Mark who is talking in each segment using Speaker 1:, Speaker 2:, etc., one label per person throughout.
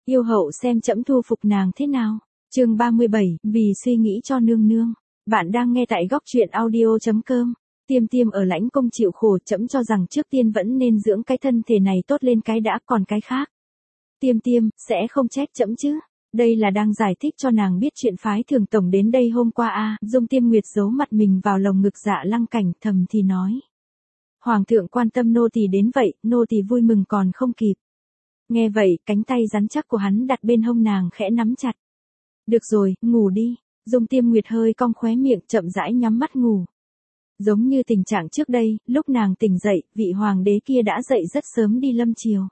Speaker 1: Yêu hậu xem trẫm thu phục nàng thế nào. Chương 37, vì suy nghĩ cho nương nương. Bạn đang nghe tại góc truyện audio.com. Tiêm tiêm ở lãnh công chịu khổ, trẫm cho rằng trước tiên vẫn nên dưỡng cái thân thể này tốt lên cái đã, còn cái khác. Tiêm tiêm, sẽ không trách trẫm chứ. Đây là đang giải thích cho nàng biết chuyện phái thường tổng đến đây hôm qua a. Dung Tiêm Nguyệt giấu mặt mình vào lồng ngực Dạ Lăng Cảnh, thầm thì nói. Hoàng thượng quan tâm nô tỳ đến vậy, nô tỳ vui mừng còn không kịp. Nghe vậy, cánh tay rắn chắc của hắn đặt bên hông nàng khẽ nắm chặt. Được rồi, ngủ đi. Dung Tiêm Nguyệt hơi cong khóe miệng, chậm rãi nhắm mắt ngủ. Giống như tình trạng trước đây, lúc nàng tỉnh dậy, vị hoàng đế kia đã dậy rất sớm đi lâm triều.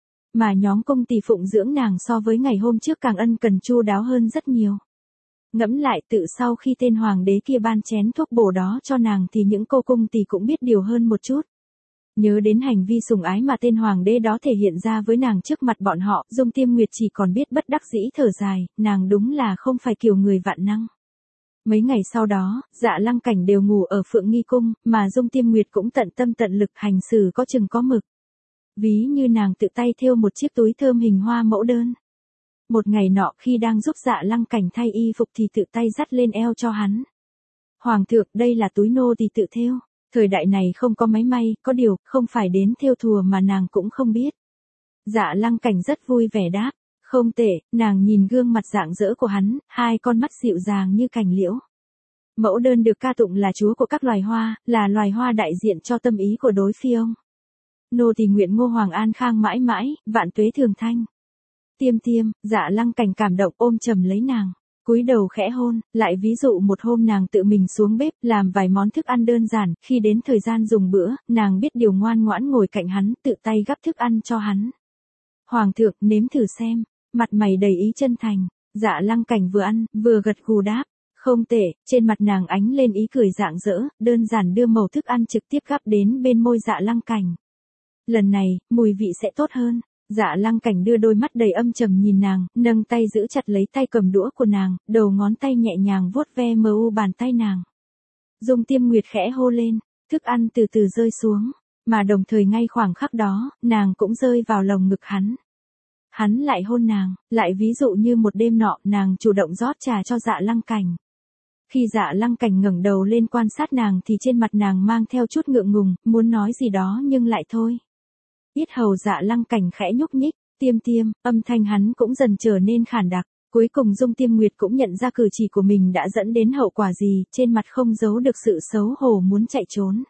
Speaker 1: Mà nhóm công tỳ phụng dưỡng nàng so với ngày hôm trước càng ân cần chu đáo hơn rất nhiều. Ngẫm lại, tự sau khi tên hoàng đế kia ban chén thuốc bổ đó cho nàng thì những cô cung tỳ cũng biết điều hơn một chút. Nhớ đến hành vi sủng ái mà tên hoàng đế đó thể hiện ra với nàng trước mặt bọn họ, Dung Tiêm Nguyệt chỉ còn biết bất đắc dĩ thở dài, nàng đúng là không phải kiểu người vạn năng. Mấy ngày sau đó, Dạ Lăng Cảnh đều ngủ ở Phượng Nghi Cung, mà Dung Tiêm Nguyệt cũng tận tâm tận lực hành xử có chừng có mực. Ví như nàng tự tay thêu một chiếc túi thơm hình hoa mẫu đơn. Một ngày nọ khi đang giúp Dạ Lăng Cảnh thay y phục thì tự tay dắt lên eo cho hắn. Hoàng thượng, đây là túi nô tỳ tự thêu. Thời đại này không có máy may, có điều, không phải đến thêu thùa mà nàng cũng không biết. Dạ Lăng Cảnh rất vui vẻ đáp. Không tệ, nàng nhìn gương mặt rạng rỡ của hắn, hai con mắt dịu dàng như cành liễu. Mẫu đơn được ca tụng là chúa của các loài hoa, là loài hoa đại diện cho tâm ý của đối phi ông. Nô tỳ nguyện Ngô Hoàng an khang mãi mãi, vạn tuế thường thanh. Tiêm tiêm, Dạ Lăng Cảnh cảm động ôm chầm lấy nàng, cúi đầu khẽ hôn, lại ví dụ một hôm nàng tự mình xuống bếp làm vài món thức ăn đơn giản, khi đến thời gian dùng bữa, nàng biết điều ngoan ngoãn ngồi cạnh hắn, tự tay gắp thức ăn cho hắn. Hoàng thượng, nếm thử xem, mặt mày đầy ý chân thành. Dạ Lăng Cảnh vừa ăn, vừa gật gù đáp. Không tệ, trên mặt nàng ánh lên ý cười rạng rỡ, đơn giản đưa mẩu thức ăn trực tiếp gắp đến bên môi Dạ Lăng Cảnh. Lần này, mùi vị sẽ tốt hơn. Dạ Lăng Cảnh đưa đôi mắt đầy âm trầm nhìn nàng, nâng tay giữ chặt lấy tay cầm đũa của nàng, đầu ngón tay nhẹ nhàng vuốt ve mờ u bàn tay nàng. Dung Tiêm Nguyệt khẽ hô lên, thức ăn từ từ rơi xuống, mà đồng thời ngay khoảng khắc đó, nàng cũng rơi vào lồng ngực hắn. Hắn lại hôn nàng, lại ví dụ như một đêm nọ, nàng chủ động rót trà cho Dạ Lăng Cảnh. Khi Dạ Lăng Cảnh ngẩng đầu lên quan sát nàng thì trên mặt nàng mang theo chút ngượng ngùng, muốn nói gì đó nhưng lại thôi. Yết hầu Dạ Lăng Cảnh khẽ nhúc nhích, tiêm tiêm, âm thanh hắn cũng dần trở nên khản đặc. Cuối cùng Dung Tiêm Nguyệt cũng nhận ra cử chỉ của mình đã dẫn đến hậu quả gì, trên mặt không giấu được sự xấu hổ muốn chạy trốn.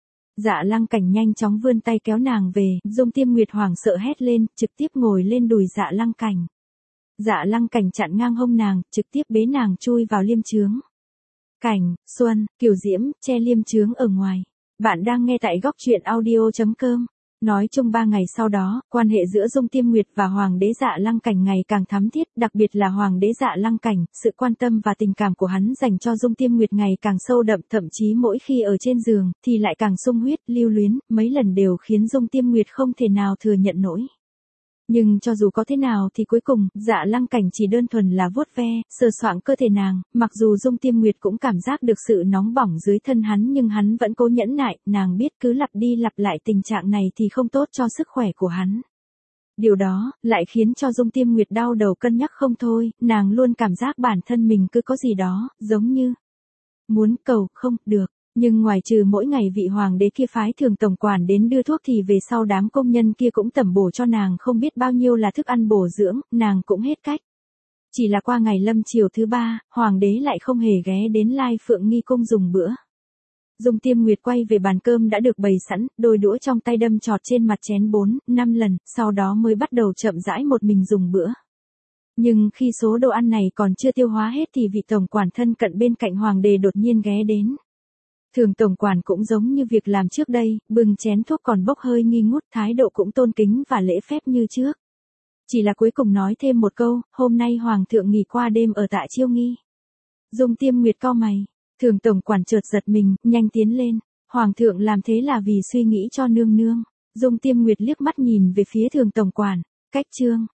Speaker 1: Dạ Lăng Cảnh nhanh chóng vươn tay kéo nàng về, Dung Tiêm Nguyệt hoảng sợ hét lên, trực tiếp ngồi lên đùi Dạ Lăng Cảnh. Dạ Lăng Cảnh chặn ngang hông nàng, trực tiếp bế nàng chui vào liêm chướng. Cảnh, Xuân, Kiều Diễm, che liêm chướng ở ngoài. Bạn đang nghe tại góc truyện audio.com. Nói chung 3 ngày sau đó, quan hệ giữa Dung Tiêm Nguyệt và Hoàng đế Dạ Lăng Cảnh ngày càng thắm thiết, đặc biệt là Hoàng đế Dạ Lăng Cảnh, sự quan tâm và tình cảm của hắn dành cho Dung Tiêm Nguyệt ngày càng sâu đậm, thậm chí mỗi khi ở trên giường, thì lại càng sung huyết, lưu luyến, mấy lần đều khiến Dung Tiêm Nguyệt không thể nào thừa nhận nổi. Nhưng cho dù có thế nào thì cuối cùng, Dạ Lăng Cảnh chỉ đơn thuần là vuốt ve, sờ soạng cơ thể nàng, mặc dù Dung Tiêm Nguyệt cũng cảm giác được sự nóng bỏng dưới thân hắn nhưng hắn vẫn cố nhẫn nại, nàng biết cứ lặp đi lặp lại tình trạng này thì không tốt cho sức khỏe của hắn. Điều đó, lại khiến cho Dung Tiêm Nguyệt đau đầu cân nhắc không thôi, nàng luôn cảm giác bản thân mình cứ có gì đó, giống như muốn cầu, không, được. Nhưng ngoài trừ mỗi ngày vị hoàng đế kia phái thường tổng quản đến đưa thuốc thì về sau đám công nhân kia cũng tẩm bổ cho nàng không biết bao nhiêu là thức ăn bổ dưỡng, nàng cũng hết cách. Chỉ là qua ngày lâm chiều thứ 3, hoàng đế lại không hề ghé đến Lai Phượng Nghi Cung dùng bữa. Dung Tiêm Nguyệt quay về bàn cơm đã được bày sẵn, đôi đũa trong tay đâm chọt trên mặt chén 4-5 lần, sau đó mới bắt đầu chậm rãi một mình dùng bữa. Nhưng khi số đồ ăn này còn chưa tiêu hóa hết thì vị tổng quản thân cận bên cạnh hoàng đế đột nhiên ghé đến. Thường tổng quản cũng giống như việc làm trước đây, bưng chén thuốc còn bốc hơi nghi ngút, thái độ cũng tôn kính và lễ phép như trước. Chỉ là cuối cùng nói thêm một câu, hôm nay hoàng thượng nghỉ qua đêm ở tại Chiêu Nghi. Dung Tiêm Nguyệt cau mày, thường tổng quản chợt giật mình, nhanh tiến lên, hoàng thượng làm thế là vì suy nghĩ cho nương nương. Dung Tiêm Nguyệt liếc mắt nhìn về phía thường tổng quản, cách chương.